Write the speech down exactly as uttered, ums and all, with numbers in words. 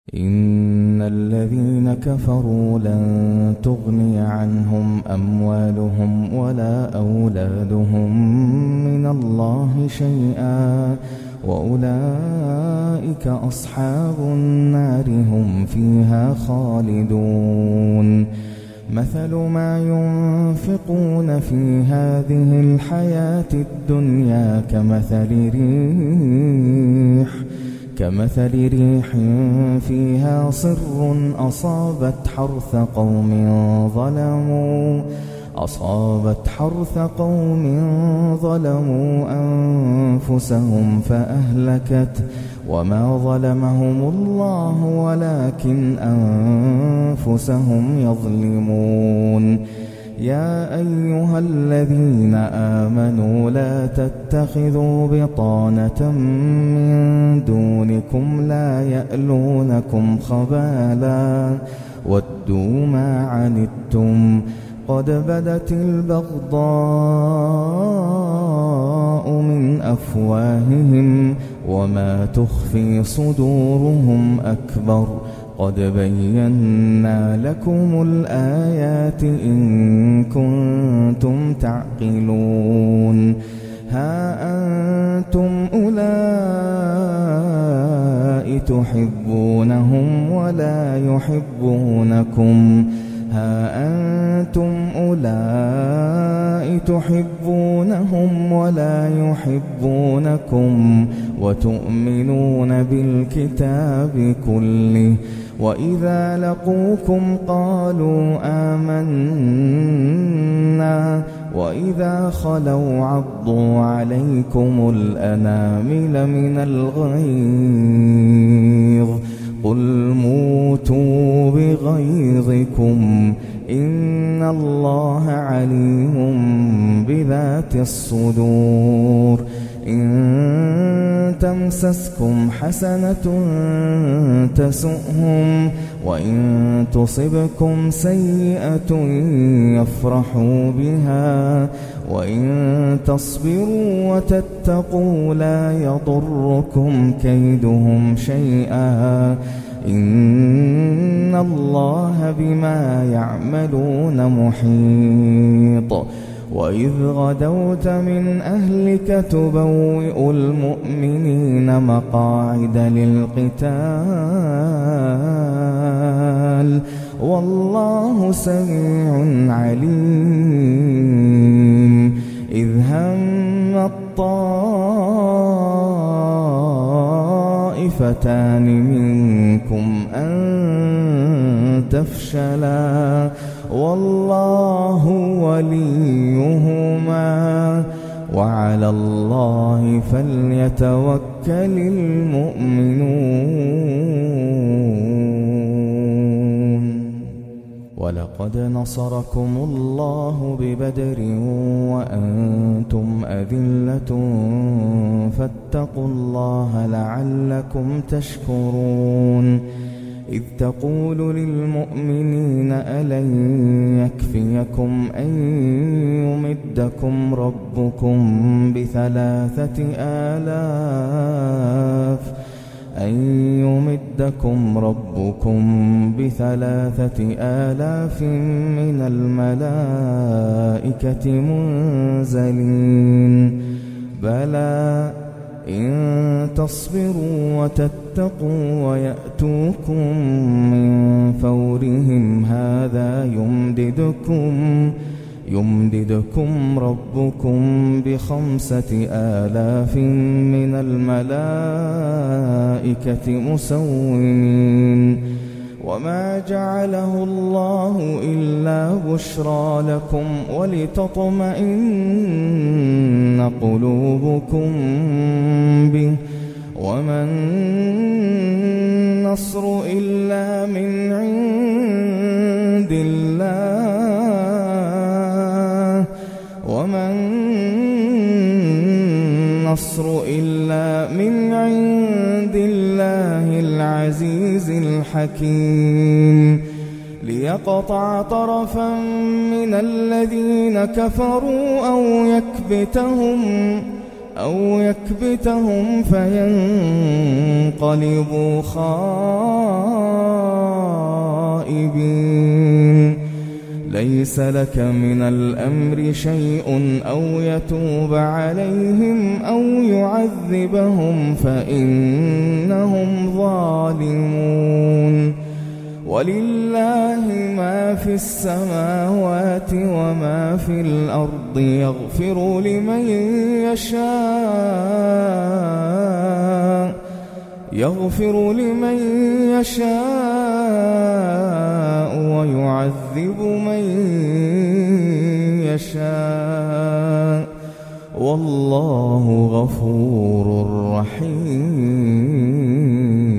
إن الذين كفروا لن تغني عنهم أموالهم ولا أولادهم من الله شيئا وأولئك أصحاب النار هم فيها خالدون. مثل ما ينفقون في هذه الحياة الدنيا كمثل ريح كمثل ريح فيها صر أصابت حرث قوم ظلموا أصابت حرث قوم ظلموا أنفسهم فأهلكت وما ظلمهم الله ولكن أنفسهم يظلمون. يا أيها الذين آمنوا لا تتخذوا بطانة من دونكم لا يألونكم خبالا ودوا ما عنتم قد بدت البغضاء من أفواههم وما تخفي صدورهم أكبر قد بينا لكم الآيات إن كنتم تعقلون. ها أنتم أولئك تحبونهم ولا يحبونكم ها أنتم أولئك تحبونهم ولا يحبونكم وتؤمنون بالكتاب كله وإذا لقوكم قالوا آمنا وإذا خلوا عضوا عليكم الأنامل من الغيظ قل موتوا بغيظكم إن الله عليم بذات الصدور. إن تمسسكم حسنة تسؤهم وإن تصبكم سيئة يفرحوا بها وإن تصبروا وتتقوا لا يضركم كيدهم شيئا إن الله بما يعملون محيط. وإذ غدوت من أهلك تبوئ المؤمنين مقاعد للقتال والله سميع عليم. إذ هم الطائفتان منكم أن تفشلا والله وليهما وعلى الله فليتوكل المؤمنون. ولقد نصركم الله ببدر وأنتم أذلة فاتقوا الله لعلكم تشكرون. إذ تقول للمؤمنين ألن يكفيكم أن يمدكم ربكم بثلاثة آلاف أن يمدكم ربكم بثلاثة آلاف من الملائكة منزلين بلى إن تصبروا وتتقوا ويأتوكم من فورهم هذا يمددكم يمددكم ربكم بخمسة آلاف من الملائكة مسومين. وما جعله الله إلا بشرى لكم ولتطمئن قلوبكم به وما النصر إلا من عند الله وما النصر إلا من عند الله العزيز الحكيم. ليقطع طرفا من الذين كفروا أو يكبتهم أو يكبتهم فينقلبوا خاسرين الغائبين ليس لك من الأمر شيء أو يتوب عليهم أو يعذبهم فإنهم ظالمون ولله ما في السماوات وما في الأرض يغفر لمن يشاء يغفر لمن يشاء ويعذب من يشاء والله غفور رحيم.